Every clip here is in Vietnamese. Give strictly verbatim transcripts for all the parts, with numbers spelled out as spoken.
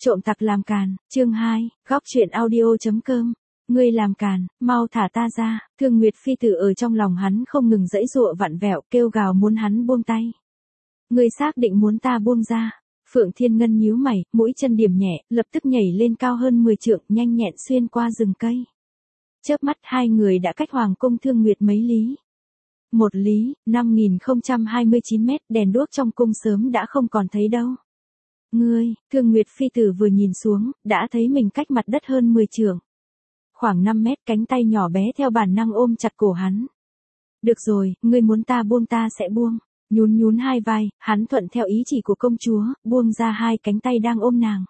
Trộm tặc làm càn, chương hai, góc truyện audio.com. Ngươi làm càn, mau thả ta ra. Thương Nguyệt Phi tử ở trong lòng hắn không ngừng giãy giụa vặn vẹo, kêu gào muốn hắn buông tay. Ngươi xác định muốn ta buông ra? Phượng Thiên Ngân nhíu mày, mũi chân điểm nhẹ, lập tức nhảy lên cao hơn mười trượng, nhanh nhẹn xuyên qua rừng cây. Chớp mắt hai người đã cách Hoàng cung Thương Nguyệt mấy lý. Một lý, năm nghìn không trăm hai mươi chín mét, đèn đuốc trong cung sớm đã không còn thấy đâu. Ngươi, Thương Nguyệt Phi tử vừa nhìn xuống, đã thấy mình cách mặt đất hơn mười trượng. Khoảng năm mét, cánh tay nhỏ bé theo bản năng ôm chặt cổ hắn. Được rồi, ngươi muốn ta buông ta sẽ buông. Nhún nhún hai vai, hắn thuận theo ý chỉ của công chúa, buông ra hai cánh tay đang ôm nàng.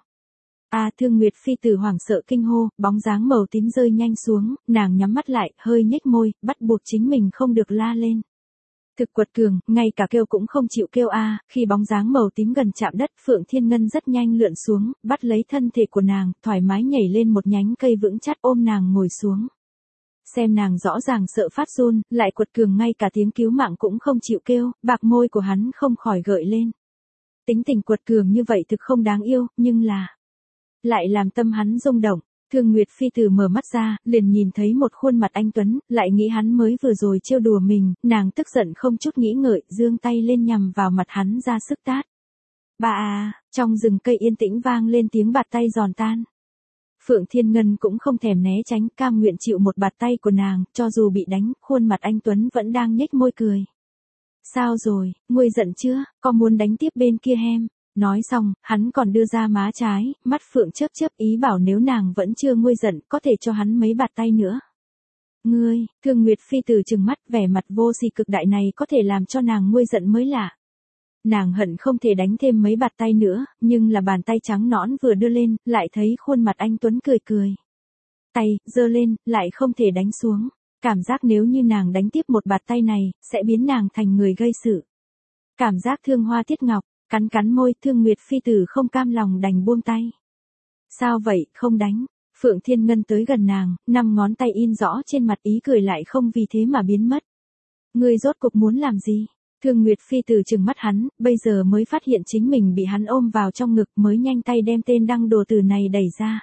A Thương Nguyệt Phi tử hoảng sợ kinh hô, bóng dáng màu tím rơi nhanh xuống, nàng nhắm mắt lại, hơi nhếch môi, bắt buộc chính mình không được la lên. Thực quật cường, ngay cả kêu cũng không chịu kêu a. Khi bóng dáng màu tím gần chạm đất, Phượng Thiên Ngân rất nhanh lượn xuống, bắt lấy thân thể của nàng, thoải mái nhảy lên một nhánh cây vững chắc ôm nàng ngồi xuống. Xem nàng rõ ràng sợ phát run, lại quật cường ngay cả tiếng cứu mạng cũng không chịu kêu, bạc môi của hắn không khỏi gợi lên. Tính tình quật cường như vậy thực không đáng yêu, nhưng là lại làm tâm hắn rung động. Thương Nguyệt Phi tử mở mắt ra, liền nhìn thấy một khuôn mặt anh tuấn, lại nghĩ hắn mới vừa rồi trêu đùa mình, nàng tức giận không chút nghĩ ngợi, giương tay lên nhằm vào mặt hắn ra sức tát. Ba à, trong rừng cây yên tĩnh vang lên tiếng bạt tay giòn tan. Phượng Thiên Ngân cũng không thèm né tránh, cam nguyện chịu một bạt tay của nàng, cho dù bị đánh, khuôn mặt anh tuấn vẫn đang nhếch môi cười. Sao rồi, nguôi giận chưa, có muốn đánh tiếp bên kia hem? Nói xong, hắn còn đưa ra má trái, mắt Phượng chớp chớp ý bảo nếu nàng vẫn chưa nguôi giận, có thể cho hắn mấy bạt tay nữa. Ngươi, Thương Nguyệt Phi tử trừng mắt, vẻ mặt vô sỉ cực đại này có thể làm cho nàng nguôi giận mới lạ. Nàng hận không thể đánh thêm mấy bạt tay nữa, nhưng là bàn tay trắng nõn vừa đưa lên, lại thấy khuôn mặt anh tuấn cười cười. Tay, giơ lên, lại không thể đánh xuống. Cảm giác nếu như nàng đánh tiếp một bạt tay này, sẽ biến nàng thành người gây sự. Cảm giác thương hoa tiết ngọc. Cắn cắn môi, Thương Nguyệt Phi tử không cam lòng đành buông tay. Sao vậy, không đánh? Phượng Thiên Ngân tới gần nàng, năm ngón tay in rõ trên mặt ý cười lại không vì thế mà biến mất. Ngươi rốt cuộc muốn làm gì? Thương Nguyệt Phi tử trừng mắt hắn, bây giờ mới phát hiện chính mình bị hắn ôm vào trong ngực, mới nhanh tay đem tên đăng đồ tử này đẩy ra.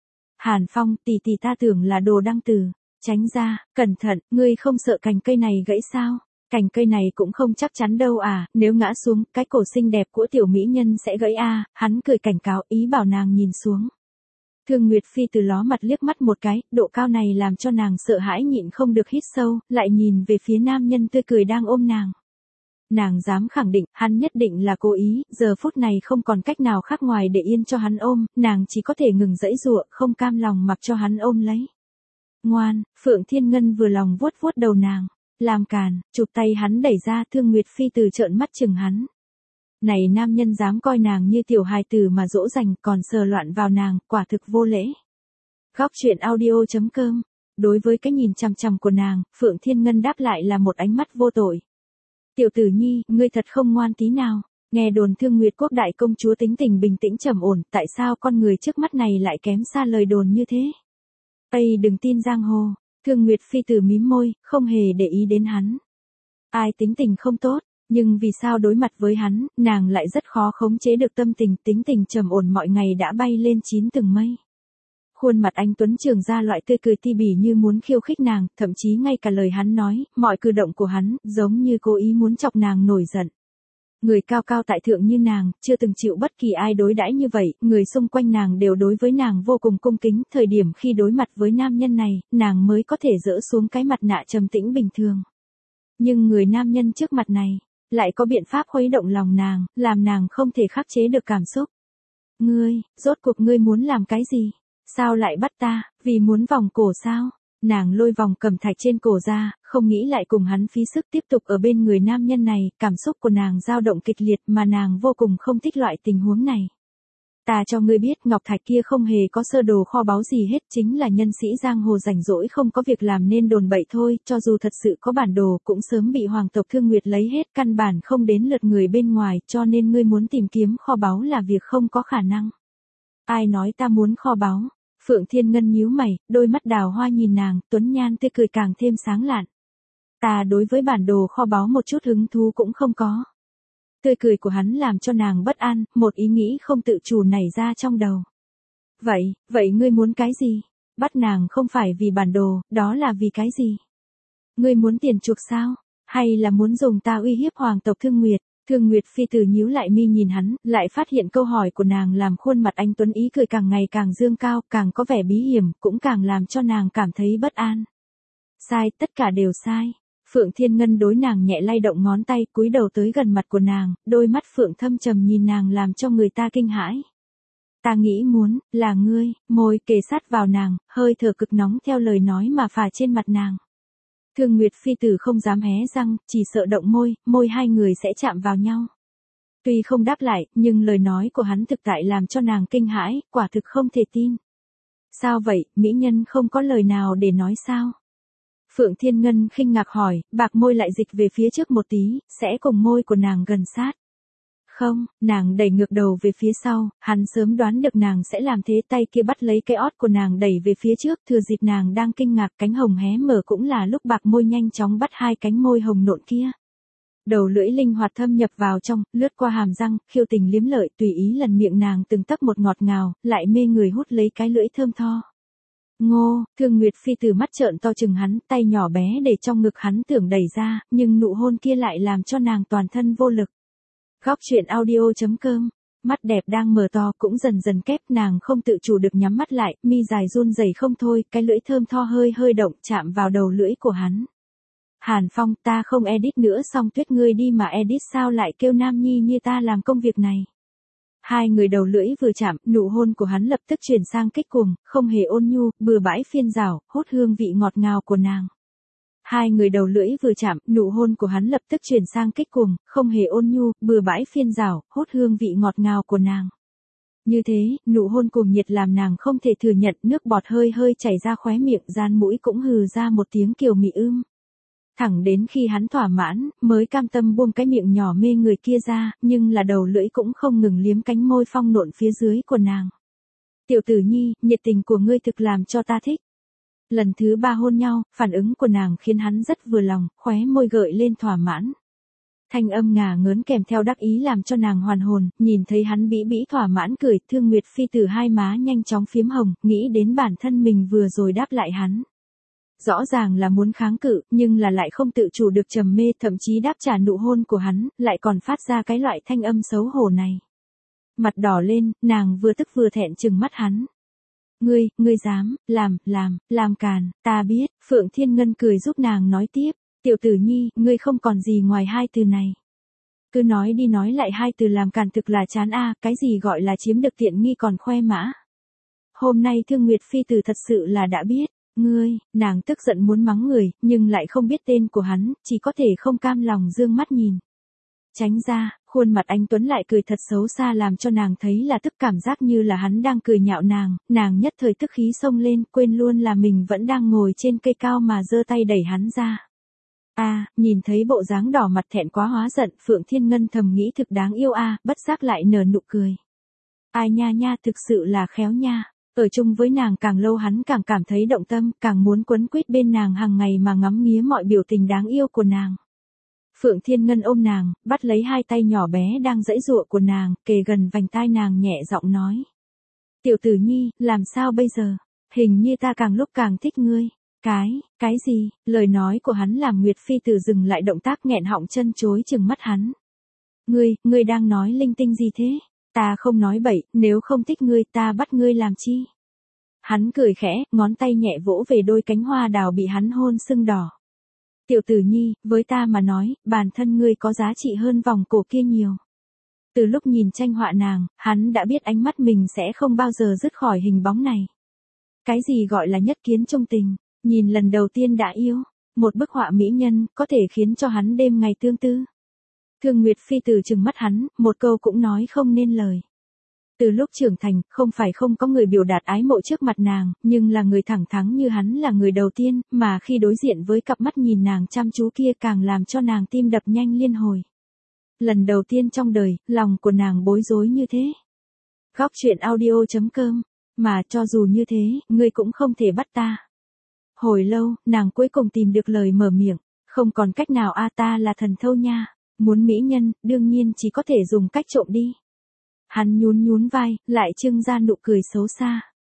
Hàn Phong, tỷ tỷ ta tưởng là đồ đăng tử. Tránh ra, cẩn thận, ngươi không sợ cành cây này gãy sao? Cành cây này cũng không chắc chắn đâu à, nếu ngã xuống, cái cổ xinh đẹp của tiểu mỹ nhân sẽ gãy a. Hắn cười cảnh cáo ý bảo nàng nhìn xuống. Thương Nguyệt Phi từ ló mặt liếc mắt một cái, độ cao này làm cho nàng sợ hãi nhịn không được hít sâu, lại nhìn về phía nam nhân tươi cười đang ôm nàng. Nàng dám khẳng định, hắn nhất định là cố ý, giờ phút này không còn cách nào khác ngoài để yên cho hắn ôm, nàng chỉ có thể ngừng giãy giụa, không cam lòng mặc cho hắn ôm lấy. Ngoan, Phượng Thiên Ngân vừa lòng vuốt vuốt đầu nàng. Làm càn, chụp tay hắn đẩy ra. Thương Nguyệt Phi tử trợn mắt chừng hắn. Này nam nhân dám coi nàng như tiểu hài tử mà dỗ dành, còn sờ loạn vào nàng, quả thực vô lễ. Góc truyện audio.com. Đối với cái nhìn chằm chằm của nàng, Phượng Thiên Ngân đáp lại là một ánh mắt vô tội. Tiểu tử nhi, ngươi thật không ngoan tí nào. Nghe đồn Thương Nguyệt quốc đại công chúa tính tình bình tĩnh trầm ổn, tại sao con người trước mắt này lại kém xa lời đồn như thế? Ây đừng tin giang hồ. Thương Nguyệt Phi tử mím môi, không hề để ý đến hắn. Ai tính tình không tốt, nhưng vì sao đối mặt với hắn, nàng lại rất khó khống chế được tâm tình, tính tình trầm ổn mọi ngày đã bay lên chín tầng mây. Khuôn mặt anh tuấn trường ra loại tươi cười ti bỉ như muốn khiêu khích nàng, thậm chí ngay cả lời hắn nói, mọi cử động của hắn, giống như cố ý muốn chọc nàng nổi giận. Người cao cao tại thượng như nàng, chưa từng chịu bất kỳ ai đối đãi như vậy, người xung quanh nàng đều đối với nàng vô cùng cung kính, thời điểm khi đối mặt với nam nhân này, nàng mới có thể dỡ xuống cái mặt nạ trầm tĩnh bình thường. Nhưng người nam nhân trước mặt này, lại có biện pháp khuấy động lòng nàng, làm nàng không thể khắc chế được cảm xúc. Ngươi, rốt cuộc ngươi muốn làm cái gì? Sao lại bắt ta, vì muốn vòng cổ sao? Nàng lôi vòng cầm thạch trên cổ ra, không nghĩ lại cùng hắn phí sức tiếp tục ở bên người nam nhân này, cảm xúc của nàng dao động kịch liệt mà nàng vô cùng không thích loại tình huống này. Ta cho ngươi biết ngọc thạch kia không hề có sơ đồ kho báu gì hết, chính là nhân sĩ giang hồ rảnh rỗi không có việc làm nên đồn bậy thôi, cho dù thật sự có bản đồ cũng sớm bị hoàng tộc Thương Nguyệt lấy hết, căn bản không đến lượt người bên ngoài, cho nên ngươi muốn tìm kiếm kho báu là việc không có khả năng. Ai nói ta muốn kho báu? Phượng Thiên Ngân nhíu mày, đôi mắt đào hoa nhìn nàng, tuấn nhan tươi cười càng thêm sáng lạn. Ta đối với bản đồ kho báu một chút hứng thú cũng không có. Tươi cười của hắn làm cho nàng bất an, một ý nghĩ không tự chủ nảy ra trong đầu. Vậy, vậy ngươi muốn cái gì? Bắt nàng không phải vì bản đồ, đó là vì cái gì? Ngươi muốn tiền chuộc sao? Hay là muốn dùng ta uy hiếp hoàng tộc Thương Nguyệt? Thương Nguyệt phi tử nhíu lại mi nhìn hắn, lại phát hiện câu hỏi của nàng làm khuôn mặt anh tuấn ý cười càng ngày càng dương cao, càng có vẻ bí hiểm, cũng càng làm cho nàng cảm thấy bất an. Sai, tất cả đều sai. Phượng Thiên Ngân đối nàng nhẹ lay động ngón tay, cúi đầu tới gần mặt của nàng, đôi mắt Phượng thâm trầm nhìn nàng làm cho người ta kinh hãi. Ta nghĩ muốn, là ngươi, môi kề sát vào nàng, hơi thở cực nóng theo lời nói mà phả trên mặt nàng. Thương Nguyệt phi tử không dám hé răng, chỉ sợ động môi, môi hai người sẽ chạm vào nhau. Tuy không đáp lại, nhưng lời nói của hắn thực tại làm cho nàng kinh hãi, quả thực không thể tin. Sao vậy, mỹ nhân không có lời nào để nói sao? Phượng Thiên Ngân khinh ngạc hỏi, bạc môi lại dịch về phía trước một tí, sẽ cùng môi của nàng gần sát. Không, nàng đẩy ngược đầu về phía sau, hắn sớm đoán được nàng sẽ làm thế, tay kia bắt lấy cái ót của nàng đẩy về phía trước, thừa dịp nàng đang kinh ngạc, cánh hồng hé mở cũng là lúc bạc môi nhanh chóng bắt hai cánh môi hồng nộn kia. Đầu lưỡi linh hoạt thâm nhập vào trong, lướt qua hàm răng, khiêu tình liếm lợi, tùy ý lần miệng nàng từng tấc một ngọt ngào, lại mê người hút lấy cái lưỡi thơm tho. Ngô, Thương Nguyệt phi từ mắt trợn to chừng hắn, tay nhỏ bé để trong ngực hắn tưởng đẩy ra, nhưng nụ hôn kia lại làm cho nàng toàn thân vô lực. Góc truyện audio.com, mắt đẹp đang mở to cũng dần dần kép, nàng không tự chủ được nhắm mắt lại, mi dài run rẩy không thôi, cái lưỡi thơm tho hơi hơi động chạm vào đầu lưỡi của hắn. Hàn Phong, ta không edit nữa, xong Tuyết ngươi đi mà edit, sao lại kêu Nam Nhi như ta làm công việc này. Hai người đầu lưỡi vừa chạm, nụ hôn của hắn lập tức chuyển sang kích cuồng, không hề ôn nhu, bừa bãi phiên dảo, hút hương vị ngọt ngào của nàng. Hai người đầu lưỡi vừa chạm, nụ hôn của hắn lập tức chuyển sang kích cuồng, không hề ôn nhu, bừa bãi phiên dảo, hút hương vị ngọt ngào của nàng. Như thế, nụ hôn cuồng nhiệt làm nàng không thể thừa nhận, nước bọt hơi hơi chảy ra khóe miệng, gian mũi cũng hừ ra một tiếng kiều mị ưm. Thẳng đến khi hắn thỏa mãn, mới cam tâm buông cái miệng nhỏ mê người kia ra, nhưng là đầu lưỡi cũng không ngừng liếm cánh môi phong nộn phía dưới của nàng. Tiểu tử nhi, nhiệt tình của ngươi thực làm cho ta thích. Lần thứ ba hôn nhau, phản ứng của nàng khiến hắn rất vừa lòng, khóe môi gợi lên thỏa mãn. Thanh âm ngà ngớn kèm theo đắc ý làm cho nàng hoàn hồn, nhìn thấy hắn bĩ bĩ thỏa mãn cười, Thương Nguyệt phi từ hai má nhanh chóng phiếm hồng, nghĩ đến bản thân mình vừa rồi đáp lại hắn. Rõ ràng là muốn kháng cự, nhưng là lại không tự chủ được trầm mê, thậm chí đáp trả nụ hôn của hắn, lại còn phát ra cái loại thanh âm xấu hổ này. Mặt đỏ lên, nàng vừa tức vừa thẹn trừng mắt hắn. Ngươi, ngươi dám, làm, làm, làm càn, ta biết, Phượng Thiên Ngân cười giúp nàng nói tiếp, tiểu tử nhi, ngươi không còn gì ngoài hai từ này. Cứ nói đi nói lại hai từ làm càn thực là chán a, cái gì gọi là chiếm được tiện nghi còn khoe mã. Hôm nay Thương Nguyệt phi tử thật sự là đã biết. Ngươi, nàng tức giận muốn mắng người, nhưng lại không biết tên của hắn, chỉ có thể không cam lòng dương mắt nhìn. Tránh ra, khuôn mặt anh Tuấn lại cười thật xấu xa làm cho nàng thấy là tức cảm giác như là hắn đang cười nhạo nàng, nàng nhất thời tức khí xông lên, quên luôn là mình vẫn đang ngồi trên cây cao mà giơ tay đẩy hắn ra. A, à, nhìn thấy bộ dáng đỏ mặt thẹn quá hóa giận, Phượng Thiên Ngân thầm nghĩ thực đáng yêu a, à, bất giác lại nở nụ cười. Ai nha nha, thực sự là khéo nha. Ở chung với nàng càng lâu hắn càng cảm thấy động tâm, càng muốn quấn quýt bên nàng hàng ngày mà ngắm nghía mọi biểu tình đáng yêu của nàng. Phượng Thiên Ngân ôm nàng, bắt lấy hai tay nhỏ bé đang giãy giụa của nàng, kề gần vành tai nàng nhẹ giọng nói. Tiểu tử nhi, làm sao bây giờ? Hình như ta càng lúc càng thích ngươi. Cái, cái gì? Lời nói của hắn làm Nguyệt Phi Tử dừng lại động tác nghẹn họng chân chối trừng mắt hắn. Ngươi, ngươi đang nói linh tinh gì thế? Ta không nói bậy, nếu không thích ngươi ta bắt ngươi làm chi? Hắn cười khẽ, ngón tay nhẹ vỗ về đôi cánh hoa đào bị hắn hôn sưng đỏ. Tiểu tử nhi, với ta mà nói, bản thân ngươi có giá trị hơn vòng cổ kia nhiều. Từ lúc nhìn tranh họa nàng, hắn đã biết ánh mắt mình sẽ không bao giờ dứt khỏi hình bóng này. Cái gì gọi là nhất kiến trung tình, nhìn lần đầu tiên đã yêu, một bức họa mỹ nhân có thể khiến cho hắn đêm ngày tương tư. Thương Nguyệt Phi Tử trừng mắt hắn, một câu cũng nói không nên lời. Từ lúc trưởng thành, không phải không có người biểu đạt ái mộ trước mặt nàng, nhưng là người thẳng thắn như hắn là người đầu tiên, mà khi đối diện với cặp mắt nhìn nàng chăm chú kia càng làm cho nàng tim đập nhanh liên hồi. Lần đầu tiên trong đời, lòng của nàng bối rối như thế. Góc truyện audio.com, mà cho dù như thế, ngươi cũng không thể bắt ta. Hồi lâu, nàng cuối cùng tìm được lời mở miệng, không còn cách nào a, ta là thần thâu nha, muốn mỹ nhân, đương nhiên chỉ có thể dùng cách trộm đi. Hắn nhún nhún vai, lại trưng ra nụ cười xấu xa.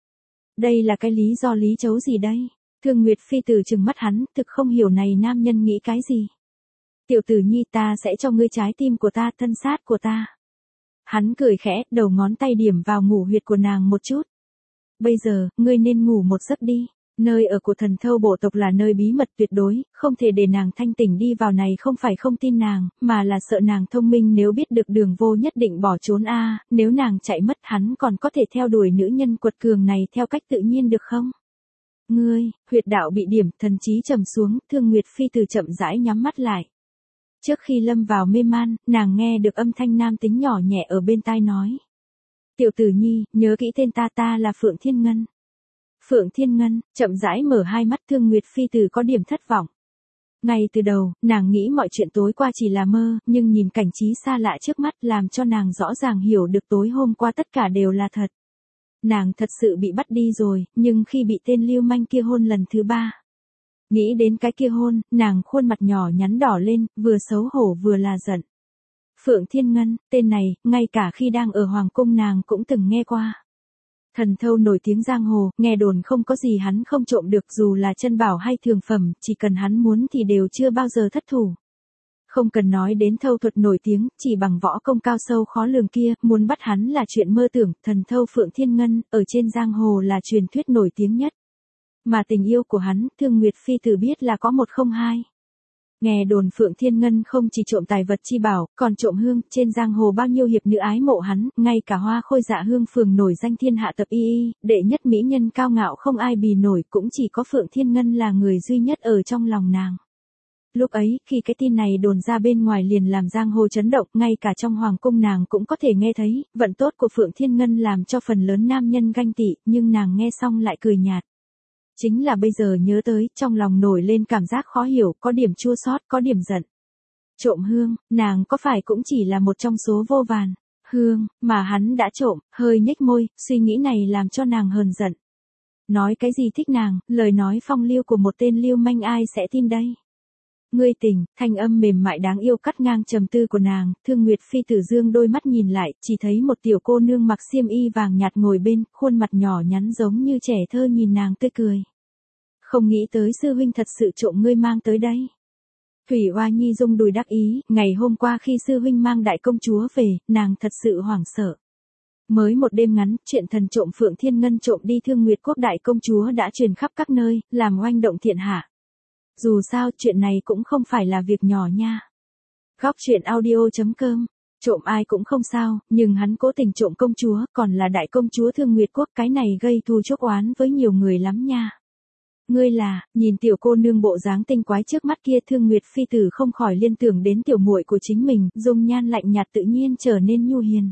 Đây là cái lý do lý chấu gì đây? Thương Nguyệt Phi Tử trừng mắt hắn, thực không hiểu này nam nhân nghĩ cái gì. Tiểu tử nhi, ta sẽ cho ngươi trái tim của ta, thân sát của ta. Hắn cười khẽ, đầu ngón tay điểm vào ngủ huyệt của nàng một chút. Bây giờ, ngươi nên ngủ một giấc đi. Nơi ở của thần thâu bộ tộc là nơi bí mật tuyệt đối, không thể để nàng thanh tỉnh đi vào này, không phải không tin nàng, mà là sợ nàng thông minh, nếu biết được đường vô nhất định bỏ trốn a, nếu nàng chạy mất hắn còn có thể theo đuổi nữ nhân quật cường này theo cách tự nhiên được không? Ngươi, huyệt đạo bị điểm, thần trí trầm xuống, Thương Nguyệt Phi Tử chậm rãi nhắm mắt lại. Trước khi lâm vào mê man, nàng nghe được âm thanh nam tính nhỏ nhẹ ở bên tai nói. Tiểu tử nhi, nhớ kỹ tên ta, ta là Phượng Thiên Ngân. Phượng Thiên Ngân, chậm rãi mở hai mắt, Thương Nguyệt Phi Tử có điểm thất vọng. Ngay từ đầu, nàng nghĩ mọi chuyện tối qua chỉ là mơ, nhưng nhìn cảnh trí xa lạ trước mắt làm cho nàng rõ ràng hiểu được tối hôm qua tất cả đều là thật. Nàng thật sự bị bắt đi rồi, nhưng khi bị tên lưu manh kia hôn lần thứ ba. Nghĩ đến cái kia hôn, nàng khuôn mặt nhỏ nhắn đỏ lên, vừa xấu hổ vừa là giận. Phượng Thiên Ngân, tên này, ngay cả khi đang ở Hoàng Cung nàng cũng từng nghe qua. Thần thâu nổi tiếng giang hồ, nghe đồn không có gì hắn không trộm được, dù là chân bảo hay thường phẩm, chỉ cần hắn muốn thì đều chưa bao giờ thất thủ. Không cần nói đến thâu thuật nổi tiếng, chỉ bằng võ công cao sâu khó lường kia, muốn bắt hắn là chuyện mơ tưởng. Thần thâu Phượng Thiên Ngân, ở trên giang hồ là truyền thuyết nổi tiếng nhất. Mà tình yêu của hắn, Thương Nguyệt Phi Tử biết là có một không hai. Nghe đồn Phượng Thiên Ngân không chỉ trộm tài vật chi bảo, còn trộm hương, trên giang hồ bao nhiêu hiệp nữ ái mộ hắn, ngay cả Hoa Khôi Dạ Hương phường nổi danh thiên hạ tập y y, đệ nhất mỹ nhân cao ngạo không ai bì nổi, cũng chỉ có Phượng Thiên Ngân là người duy nhất ở trong lòng nàng. Lúc ấy, khi cái tin này đồn ra bên ngoài liền làm giang hồ chấn động, ngay cả trong hoàng cung nàng cũng có thể nghe thấy, vận tốt của Phượng Thiên Ngân làm cho phần lớn nam nhân ganh tị, nhưng nàng nghe xong lại cười nhạt. Chính là bây giờ nhớ tới, trong lòng nổi lên cảm giác khó hiểu, có điểm chua xót, có điểm giận. Trộm hương, nàng có phải cũng chỉ là một trong số vô vàn hương mà hắn đã trộm, hơi nhếch môi, suy nghĩ này làm cho nàng hờn giận. Nói cái gì thích nàng, lời nói phong lưu của một tên lưu manh ai sẽ tin đây. Ngươi tỉnh, thanh âm mềm mại đáng yêu cắt ngang trầm tư của nàng, Thương Nguyệt Phi Tử dương đôi mắt nhìn lại, chỉ thấy một tiểu cô nương mặc xiêm y vàng nhạt ngồi bên, khuôn mặt nhỏ nhắn giống như trẻ thơ nhìn nàng tươi cười. Không nghĩ tới sư huynh thật sự trộm ngươi mang tới đây. Thủy Oa Nhi rung đùi đắc ý, ngày hôm qua khi sư huynh mang đại công chúa về, nàng thật sự hoảng sợ. Mới một đêm ngắn, chuyện thần trộm Phượng Thiên Ngân trộm đi Thương Nguyệt Quốc đại công chúa đã truyền khắp các nơi, làm oanh động thiên hạ. Dù sao, chuyện này cũng không phải là việc nhỏ nha. Góc truyện audio chấm com, trộm ai cũng không sao, nhưng hắn cố tình trộm công chúa, còn là đại công chúa Thương Nguyệt Quốc, cái này gây thù chuốc oán với nhiều người lắm nha. Ngươi là, nhìn tiểu cô nương bộ dáng tinh quái trước mắt kia, Thương Nguyệt Phi Tử không khỏi liên tưởng đến tiểu muội của chính mình, dung nhan lạnh nhạt tự nhiên trở nên nhu hiền.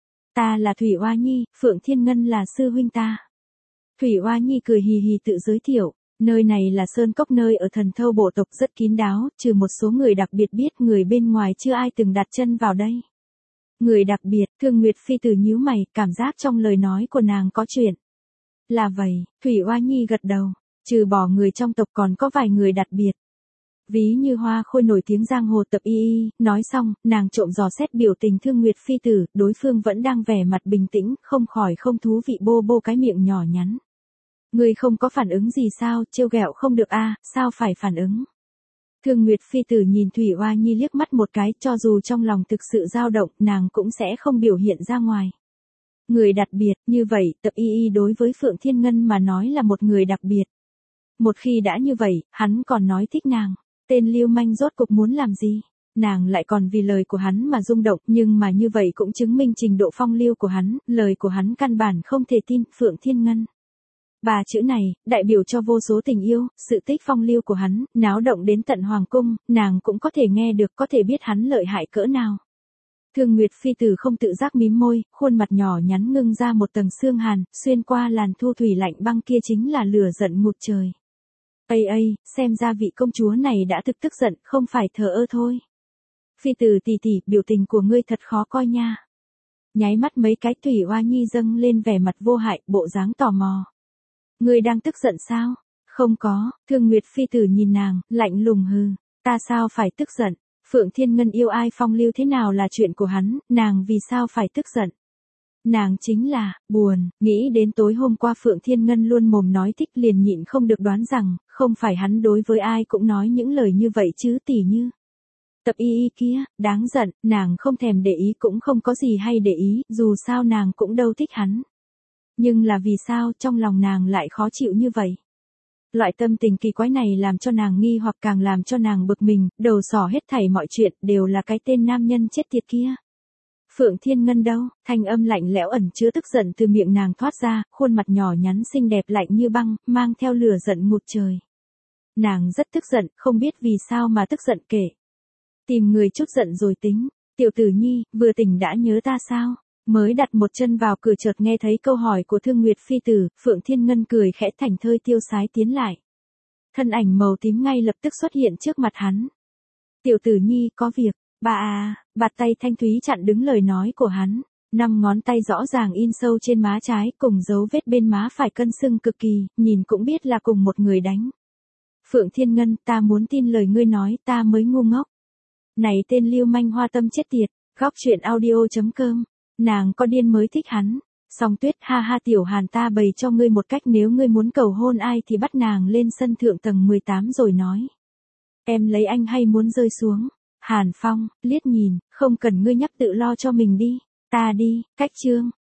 Ta là Thủy Oa Nhi, Phượng Thiên Ngân là sư huynh ta. Thủy Oa Nhi cười hì hì tự giới thiệu. Nơi này là Sơn Cốc, nơi ở thần thâu bộ tộc rất kín đáo, trừ một số người đặc biệt biết, người bên ngoài chưa ai từng đặt chân vào đây. Người đặc biệt, Thương Nguyệt Phi Tử nhíu mày, cảm giác trong lời nói của nàng có chuyện. Là vậy, Thủy Oa Nhi gật đầu, trừ bỏ người trong tộc còn có vài người đặc biệt. Ví như Hoa Khôi nổi tiếng giang hồ tập y y, nói xong, nàng trộm dò xét biểu tình Thương Nguyệt Phi Tử, đối phương vẫn đang vẻ mặt bình tĩnh, không khỏi không thú vị bô bô cái miệng nhỏ nhắn. Ngươi không có phản ứng gì sao, trêu ghẹo không được a, à, sao phải phản ứng? Thương Nguyệt Phi Tử nhìn Thủy Oa Nhi liếc mắt một cái, cho dù trong lòng thực sự dao động, nàng cũng sẽ không biểu hiện ra ngoài. Người đặc biệt, như vậy, tập y y đối với Phượng Thiên Ngân mà nói là một người đặc biệt. Một khi đã như vậy, hắn còn nói thích nàng. Tên lưu manh rốt cục muốn làm gì? Nàng lại còn vì lời của hắn mà rung động, nhưng mà như vậy cũng chứng minh trình độ phong lưu của hắn, lời của hắn căn bản không thể tin. Phượng Thiên Ngân. Ba chữ này, đại biểu cho vô số tình yêu, sự tích phong lưu của hắn, náo động đến tận hoàng cung, nàng cũng có thể nghe được, có thể biết hắn lợi hại cỡ nào. Thương Nguyệt Phi Tử không tự giác mím môi, khuôn mặt nhỏ nhắn ngưng ra một tầng sương hàn, xuyên qua làn thu thủy lạnh băng kia chính là lửa giận ngút trời. Ây ây, xem ra vị công chúa này đã thực tức giận, không phải thờ ơ thôi. Phi Tử tỷ tỷ, biểu tình của ngươi thật khó coi nha. Nháy mắt mấy cái, Thủy Oa Nhi dâng lên vẻ mặt vô hại, bộ dáng tò mò. Ngươi đang tức giận sao? Không có, Thương Nguyệt Phi Tử nhìn nàng, lạnh lùng hừ, ta sao phải tức giận? Phượng Thiên Ngân yêu ai phong lưu thế nào là chuyện của hắn, nàng vì sao phải tức giận? Nàng chính là, buồn, nghĩ đến tối hôm qua Phượng Thiên Ngân luôn mồm nói thích liền nhịn không được đoán rằng, không phải hắn đối với ai cũng nói những lời như vậy chứ tỉ như. Tập y y kia, đáng giận, nàng không thèm để ý cũng không có gì hay để ý, dù sao nàng cũng đâu thích hắn. Nhưng là vì sao trong lòng nàng lại khó chịu như vậy? Loại tâm tình kỳ quái này làm cho nàng nghi hoặc càng làm cho nàng bực mình, đầu sỏ hết thảy mọi chuyện đều là cái tên nam nhân chết tiệt kia. Phượng Thiên Ngân đâu, thanh âm lạnh lẽo ẩn chứa tức giận từ miệng nàng thoát ra, khuôn mặt nhỏ nhắn xinh đẹp lạnh như băng, mang theo lửa giận ngút trời. Nàng rất tức giận, không biết vì sao mà tức giận kể. Tìm người chút giận rồi tính, tiểu tử nhi, vừa tỉnh đã nhớ ta sao? Mới đặt một chân vào cửa chợt nghe thấy câu hỏi của Thương Nguyệt phi tử, Phượng Thiên Ngân cười khẽ thành thơi tiêu sái tiến lại. Thân ảnh màu tím ngay lập tức xuất hiện trước mặt hắn. Tiểu tử nhi có việc, bà à, bạt tay thanh thúy chặn đứng lời nói của hắn. Năm ngón tay rõ ràng in sâu trên má trái cùng dấu vết bên má phải cân sưng cực kỳ, nhìn cũng biết là cùng một người đánh. Phượng Thiên Ngân, ta muốn tin lời ngươi nói, ta mới ngu ngốc. Này tên lưu manh hoa tâm chết tiệt, góc truyện audio chấm com. Nàng có điên mới thích hắn. Song Tuyết, ha ha tiểu Hàn, ta bày cho ngươi một cách, nếu ngươi muốn cầu hôn ai thì bắt nàng lên sân thượng tầng mười tám rồi nói. Em lấy anh hay muốn rơi xuống? Hàn Phong, liếc nhìn, không cần ngươi nhắc, tự lo cho mình đi. Ta đi, cách chương.